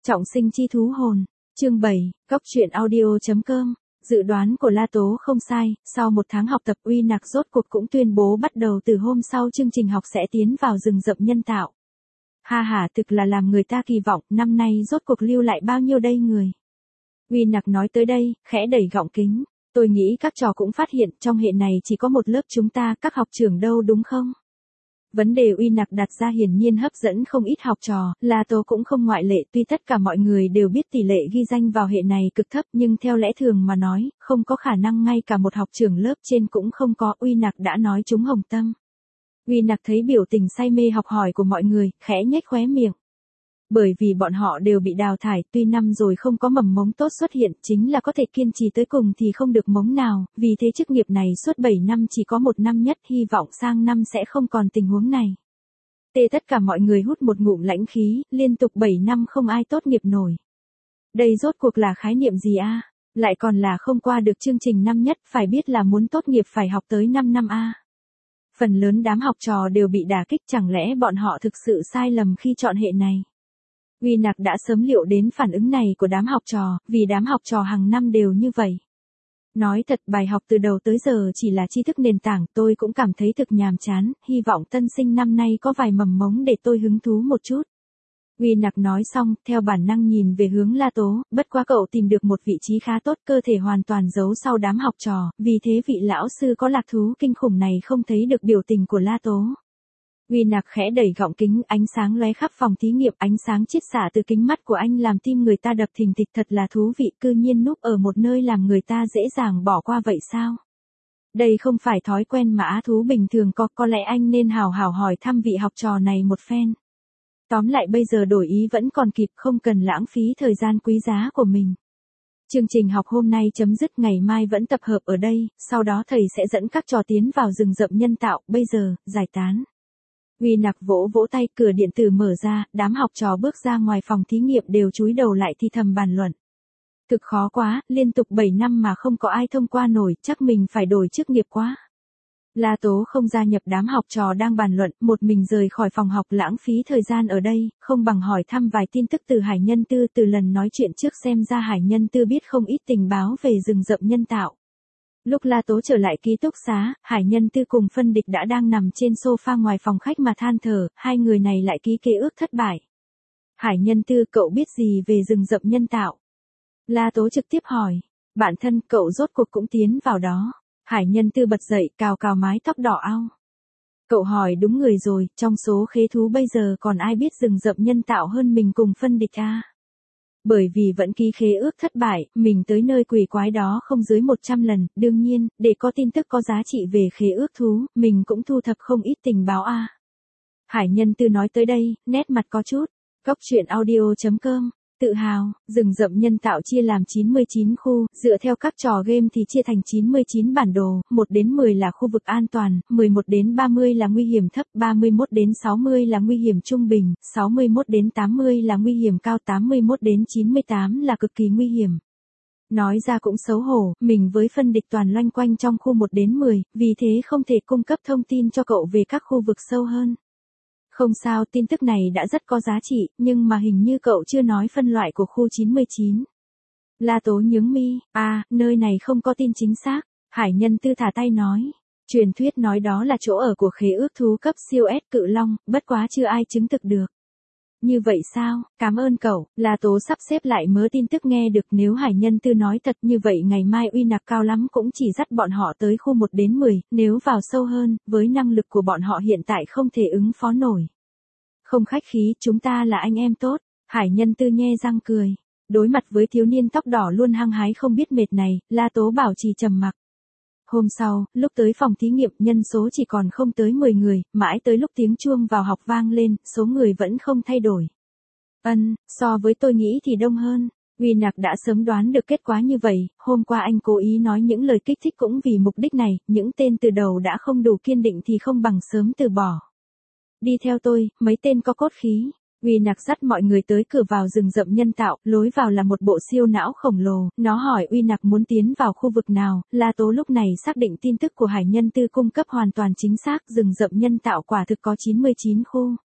Trọng sinh chi thú hồn. Chương 7, Góc truyện audio.com. Dự đoán của La Tố không sai, sau một tháng học tập Uy Nặc rốt cuộc cũng tuyên bố bắt đầu từ hôm sau chương trình học sẽ tiến vào rừng rậm nhân tạo. Ha ha, thực là làm người ta kỳ vọng, năm nay rốt cuộc lưu lại bao nhiêu đây người. Uy Nặc nói tới đây, khẽ đẩy gọng kính. Tôi nghĩ các trò cũng phát hiện trong hệ này chỉ có một lớp chúng ta, các học trưởng đâu đúng không? Vấn đề Uy Nặc đặt ra hiển nhiên hấp dẫn không ít học trò, La Tố cũng không ngoại lệ, tuy tất cả mọi người đều biết tỷ lệ ghi danh vào hệ này cực thấp nhưng theo lẽ thường mà nói, không có khả năng ngay cả một học trưởng lớp trên cũng không có. Uy Nặc đã nói trúng hồng tâm. Uy Nặc thấy biểu tình say mê học hỏi của mọi người, khẽ nhếch khóe miệng. Bởi vì bọn họ đều bị đào thải, tuy năm rồi không có mầm mống tốt xuất hiện, chính là có thể kiên trì tới cùng thì không được mống nào, vì thế chức nghiệp này suốt 7 năm chỉ có một năm nhất, hy vọng sang năm sẽ không còn tình huống này. Tất cả mọi người hút một ngụm lãnh khí, liên tục 7 năm không ai tốt nghiệp nổi. Đây rốt cuộc là khái niệm gì a? Lại còn là không qua được chương trình năm nhất, phải biết là muốn tốt nghiệp phải học tới 5 năm a. Phần lớn đám học trò đều bị đả kích, chẳng lẽ bọn họ thực sự sai lầm khi chọn hệ này? Uy Nặc đã sớm liệu đến phản ứng này của đám học trò, vì đám học trò hàng năm đều như vậy. Nói thật, bài học từ đầu tới giờ chỉ là tri thức nền tảng, tôi cũng cảm thấy thực nhàm chán, hy vọng tân sinh năm nay có vài mầm mống để tôi hứng thú một chút. Uy Nặc nói xong, theo bản năng nhìn về hướng La Tố, bất quá cậu tìm được một vị trí khá tốt, cơ thể hoàn toàn giấu sau đám học trò, vì thế vị lão sư có lạc thú kinh khủng này không thấy được biểu tình của La Tố. Uy Nặc khẽ đẩy gọng kính, ánh sáng lóe khắp phòng thí nghiệm, ánh sáng chiết xạ từ kính mắt của anh làm tim người ta đập thình thịch, thật là thú vị, cư nhiên núp ở một nơi làm người ta dễ dàng bỏ qua vậy sao? Đây không phải thói quen mà á thú bình thường có lẽ anh nên hào hào hỏi thăm vị học trò này một phen. Tóm lại bây giờ đổi ý vẫn còn kịp, không cần lãng phí thời gian quý giá của mình. Chương trình học hôm nay chấm dứt, ngày mai vẫn tập hợp ở đây, sau đó thầy sẽ dẫn các trò tiến vào rừng rậm nhân tạo, bây giờ, giải tán. Uy Nặc vỗ vỗ tay, cửa điện tử mở ra, đám học trò bước ra ngoài phòng thí nghiệm đều chúi đầu lại thì thầm bàn luận. Thực khó quá, liên tục 7 năm mà không có ai thông qua nổi, chắc mình phải đổi chức nghiệp quá. La Tố không gia nhập đám học trò đang bàn luận, một mình rời khỏi phòng học, lãng phí thời gian ở đây, không bằng hỏi thăm vài tin tức từ Hải Nhân Tư. Từ lần nói chuyện trước xem ra Hải Nhân Tư biết không ít tình báo về rừng rậm nhân tạo. Lúc La Tố trở lại ký túc xá, Hải Nhân Tư cùng Phân Địch đã đang nằm trên sofa ngoài phòng khách mà than thở, hai người này lại ký kế ước thất bại. Hải Nhân Tư, cậu biết gì về rừng rậm nhân tạo? La Tố trực tiếp hỏi. Bạn thân, cậu rốt cuộc cũng tiến vào đó. Hải Nhân Tư bật dậy, cào cào mái tóc đỏ ao. Cậu hỏi đúng người rồi, trong số khế thú bây giờ còn ai biết rừng rậm nhân tạo hơn mình cùng Phân Địch à? Bởi vì vẫn ký khế ước thất bại, mình tới nơi quỷ quái đó không dưới 100 lần, đương nhiên, để có tin tức có giá trị về khế ước thú, mình cũng thu thập không ít tình báo a. Hải Nhân Tư nói tới đây, nét mặt có chút. Góc truyện audio.com. Tự hào, rừng rậm nhân tạo chia làm 99 khu, dựa theo các trò game thì chia thành 99 bản đồ, 1 đến 10 là khu vực an toàn, 11 đến 30 là nguy hiểm thấp, 31 đến 60 là nguy hiểm trung bình, 61 đến 80 là nguy hiểm cao, 81 đến 98 là cực kỳ nguy hiểm. Nói ra cũng xấu hổ, mình với Phân Địch toàn loanh quanh trong khu 1 đến 10, vì thế không thể cung cấp thông tin cho cậu về các khu vực sâu hơn. Không sao, tin tức này đã rất có giá trị, nhưng mà hình như cậu chưa nói phân loại của khu 99. La Tố nhướng mi, nơi này không có tin chính xác. Hải Nhân Tư thả tay nói. Truyền thuyết nói đó là chỗ ở của khế ước thú cấp siêu S cự long, bất quá chưa ai chứng thực được. Như vậy sao, cảm ơn cậu. La Tố sắp xếp lại mớ tin tức nghe được, nếu Hải Nhân Tư nói thật như vậy ngày mai Uy Nặc cao lắm cũng chỉ dắt bọn họ tới khu 1 đến 10, nếu vào sâu hơn, với năng lực của bọn họ hiện tại không thể ứng phó nổi. Không khách khí, chúng ta là anh em tốt. Hải Nhân Tư nhe răng cười. Đối mặt với thiếu niên tóc đỏ luôn hăng hái không biết mệt này, La Tố bảo trì trầm mặc. Hôm sau, lúc tới phòng thí nghiệm, nhân số chỉ còn không tới 10 người, mãi tới lúc tiếng chuông vào học vang lên, số người vẫn không thay đổi. So với tôi nghĩ thì đông hơn. Uy Nặc đã sớm đoán được kết quả như vậy, hôm qua anh cố ý nói những lời kích thích cũng vì mục đích này, những tên từ đầu đã không đủ kiên định thì không bằng sớm từ bỏ. Đi theo tôi, mấy tên có cốt khí. Uy Nặc dắt mọi người tới cửa vào rừng rậm nhân tạo, lối vào là một bộ siêu não khổng lồ, nó hỏi Uy Nặc muốn tiến vào khu vực nào, La Tố lúc này xác định tin tức của Hải Nhân Tư cung cấp hoàn toàn chính xác, rừng rậm nhân tạo quả thực có 99 khu.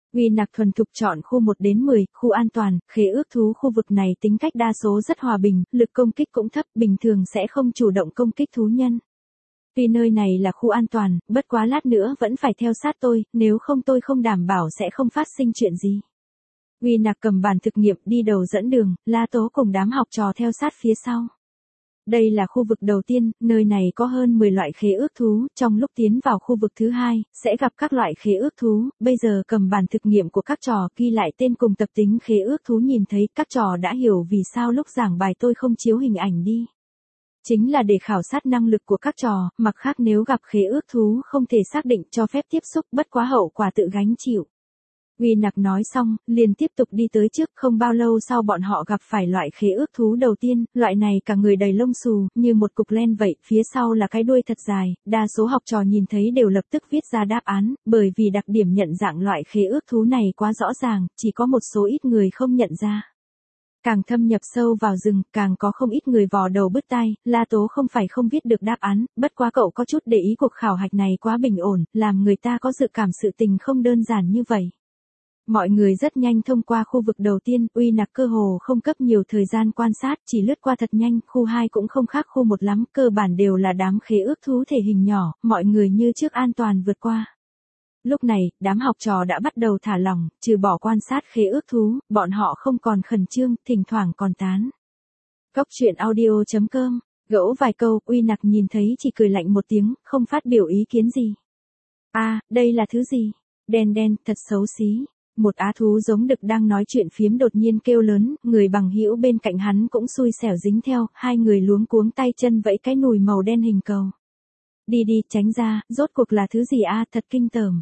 Uy Nặc thuần thục chọn khu 1 đến 10, khu an toàn, khế ước thú khu vực này tính cách đa số rất hòa bình, lực công kích cũng thấp, bình thường sẽ không chủ động công kích thú nhân. Tuy nơi này là khu an toàn, bất quá lát nữa vẫn phải theo sát tôi, nếu không tôi không đảm bảo sẽ không phát sinh chuyện gì. Uy Nặc cầm bàn thực nghiệm đi đầu dẫn đường, La Tố cùng đám học trò theo sát phía sau. Đây là khu vực đầu tiên, nơi này có hơn 10 loại khế ước thú, trong lúc tiến vào khu vực thứ hai, sẽ gặp các loại khế ước thú, bây giờ cầm bàn thực nghiệm của các trò ghi lại tên cùng tập tính khế ước thú nhìn thấy các trò đã hiểu vì sao lúc giảng bài tôi không chiếu hình ảnh đi. Chính là để khảo sát năng lực của các trò, mặt khác nếu gặp khế ước thú không thể xác định cho phép tiếp xúc bất quá hậu quả tự gánh chịu. Uy Nặc nói xong, liền tiếp tục đi tới trước, không bao lâu sau bọn họ gặp phải loại khế ước thú đầu tiên, loại này cả người đầy lông xù, như một cục len vậy, phía sau là cái đuôi thật dài, đa số học trò nhìn thấy đều lập tức viết ra đáp án, bởi vì đặc điểm nhận dạng loại khế ước thú này quá rõ ràng, chỉ có một số ít người không nhận ra. Càng thâm nhập sâu vào rừng, càng có không ít người vò đầu bứt tai, La Tố không phải không viết được đáp án, bất quá cậu có chút để ý cuộc khảo hạch này quá bình ổn, làm người ta có dự cảm sự tình không đơn giản như vậy. Mọi người rất nhanh thông qua khu vực đầu tiên, Uy Nặc cơ hồ không cấp nhiều thời gian quan sát, chỉ lướt qua thật nhanh, khu 2 cũng không khác khu 1 lắm, cơ bản đều là đám khế ước thú thể hình nhỏ, mọi người như trước an toàn vượt qua. Lúc này, đám học trò đã bắt đầu thả lỏng, trừ bỏ quan sát khế ước thú, bọn họ không còn khẩn trương, thỉnh thoảng còn tán. Cóc truyện audio.com, gẫu vài câu, Uy Nặc nhìn thấy chỉ cười lạnh một tiếng, không phát biểu ý kiến gì. Đây là thứ gì? Đen đen, thật xấu xí. Một á thú giống đực đang nói chuyện phiếm đột nhiên kêu lớn, người bằng hữu bên cạnh hắn cũng xui xẻo dính theo, hai người luống cuống tay chân vẫy cái nùi màu đen hình cầu. Đi đi, tránh ra, rốt cuộc là thứ gì thật kinh tởm.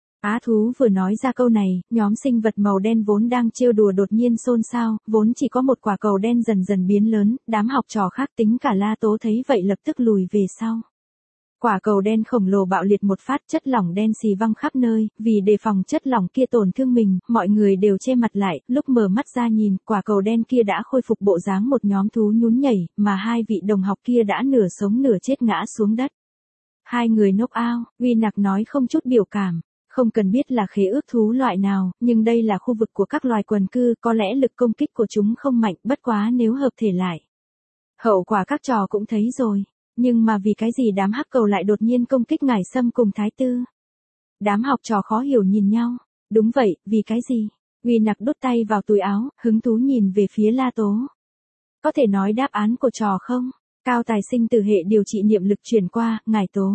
Á thú vừa nói ra câu này, nhóm sinh vật màu đen vốn đang trêu đùa đột nhiên xôn xao, vốn chỉ có một quả cầu đen dần dần biến lớn, đám học trò khác tính cả La Tố thấy vậy lập tức lùi về sau. Quả cầu đen khổng lồ bạo liệt một phát, chất lỏng đen xì văng khắp nơi, vì đề phòng chất lỏng kia tổn thương mình, mọi người đều che mặt lại, lúc mở mắt ra nhìn, quả cầu đen kia đã khôi phục bộ dáng một nhóm thú nhún nhảy, mà hai vị đồng học kia đã nửa sống nửa chết ngã xuống đất. Hai người knock out, Uy Nặc nói không chút biểu cảm. Không cần biết là khế ước thú loại nào, nhưng đây là khu vực của các loài quần cư, có lẽ lực công kích của chúng không mạnh, bất quá nếu hợp thể lại. Hậu quả các trò cũng thấy rồi. Nhưng mà vì cái gì đám hắc cầu lại đột nhiên công kích Ngải Sâm cùng Thái Tư? Đám học trò khó hiểu nhìn nhau. Đúng vậy, vì cái gì? Uy Nặc đút tay vào túi áo, hứng thú nhìn về phía La Tố. Có thể nói đáp án của trò không? Cao tài sinh từ hệ điều trị niệm lực chuyển qua, Ngải Tố.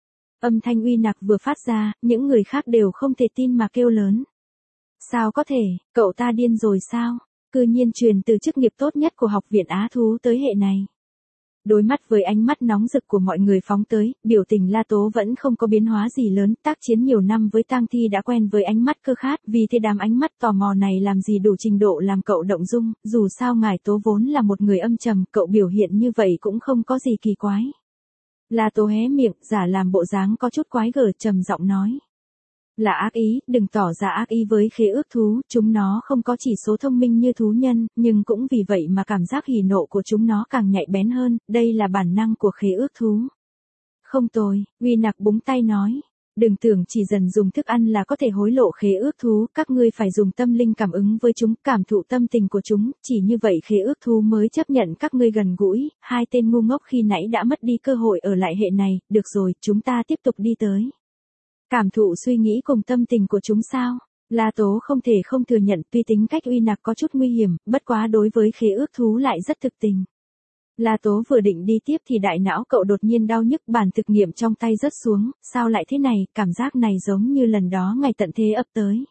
Âm thanh Uy Nặc vừa phát ra, những người khác đều không thể tin mà kêu lớn. Sao có thể, cậu ta điên rồi sao? Cư nhiên truyền từ chức nghiệp tốt nhất của học viện Á Thú tới hệ này. Đối mắt với ánh mắt nóng rực của mọi người phóng tới, biểu tình La Tố vẫn không có biến hóa gì lớn, tác chiến nhiều năm với tang thi đã quen với ánh mắt cơ khát, vì thế đám ánh mắt tò mò này làm gì đủ trình độ làm cậu động dung, dù sao Ngải Tố vốn là một người âm trầm, cậu biểu hiện như vậy cũng không có gì kỳ quái. La Tố hé miệng, giả làm bộ dáng có chút quái gở, trầm giọng nói. Là ác ý, đừng tỏ ra ác ý với khế ước thú, chúng nó không có chỉ số thông minh như thú nhân, nhưng cũng vì vậy mà cảm giác hỉ nộ của chúng nó càng nhạy bén hơn, đây là bản năng của khế ước thú. Không tồi, Uy Nặc búng tay nói. Đừng tưởng chỉ dần dùng thức ăn là có thể hối lộ khế ước thú, các ngươi phải dùng tâm linh cảm ứng với chúng, cảm thụ tâm tình của chúng, chỉ như vậy khế ước thú mới chấp nhận các ngươi gần gũi, hai tên ngu ngốc khi nãy đã mất đi cơ hội ở lại hệ này, được rồi, chúng ta tiếp tục đi tới. Cảm thụ suy nghĩ cùng tâm tình của chúng sao? La Tố không thể không thừa nhận tuy tính cách Uy Nặc có chút nguy hiểm, bất quá đối với khế ước thú lại rất thực tình. La Tố vừa định đi tiếp thì đại não cậu đột nhiên đau nhức, bàn thực nghiệm trong tay rớt xuống, sao lại thế này, cảm giác này giống như lần đó ngày tận thế ập tới.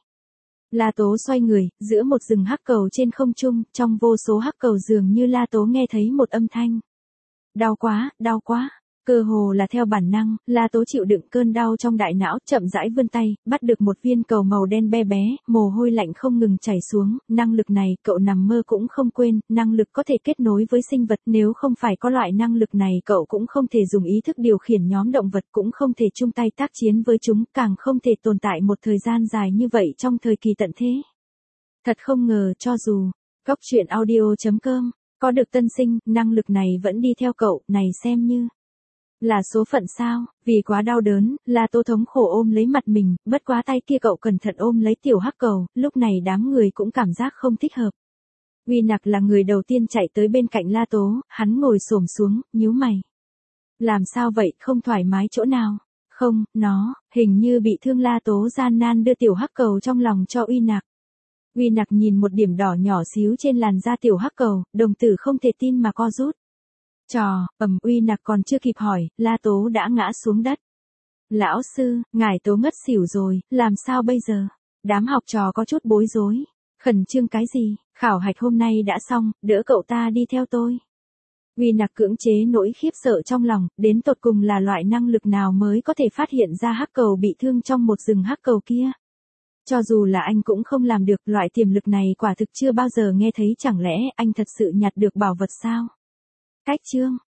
La Tố xoay người, giữa một rừng hắc cầu trên không trung, trong vô số hắc cầu dường như La Tố nghe thấy một âm thanh. Đau quá, đau quá. Cơ hồ là theo bản năng, La Tố chịu đựng cơn đau trong đại não, chậm rãi vươn tay, bắt được một viên cầu màu đen be bé, mồ hôi lạnh không ngừng chảy xuống, năng lực này cậu nằm mơ cũng không quên, năng lực có thể kết nối với sinh vật, nếu không phải có loại năng lực này cậu cũng không thể dùng ý thức điều khiển nhóm động vật, cũng không thể chung tay tác chiến với chúng, càng không thể tồn tại một thời gian dài như vậy trong thời kỳ tận thế. Thật không ngờ cho dù, Cóc truyện audio.com, có được tân sinh, năng lực này vẫn đi theo cậu, này xem như Là số phận sao? Vì quá đau đớn, La Tố thống khổ ôm lấy mặt mình, bất quá tay kia cậu cẩn thận ôm lấy tiểu hắc cầu, lúc này đám người cũng cảm giác không thích hợp. Uy Nặc là người đầu tiên chạy tới bên cạnh La Tố, hắn ngồi xổm xuống, nhíu mày. Làm sao vậy, không thoải mái chỗ nào? Không, nó, hình như bị thương. La Tố gian nan đưa tiểu hắc cầu trong lòng cho Uy Nặc. Uy Nặc nhìn một điểm đỏ nhỏ xíu trên làn da tiểu hắc cầu, đồng tử không thể tin mà co rút. Uy Nặc còn chưa kịp hỏi, La Tố đã ngã xuống đất. Lão sư, ngài Tố ngất xỉu rồi, làm sao bây giờ? Đám học trò có chút bối rối. Khẩn trương cái gì, khảo hạch hôm nay đã xong, đỡ cậu ta đi theo tôi. Uy Nặc cưỡng chế nỗi khiếp sợ trong lòng, đến tột cùng là loại năng lực nào mới có thể phát hiện ra hắc cầu bị thương trong một rừng hắc cầu kia. Cho dù là anh cũng không làm được, loại tiềm lực này quả thực chưa bao giờ nghe thấy, chẳng lẽ anh thật sự nhặt được bảo vật sao? Cách chương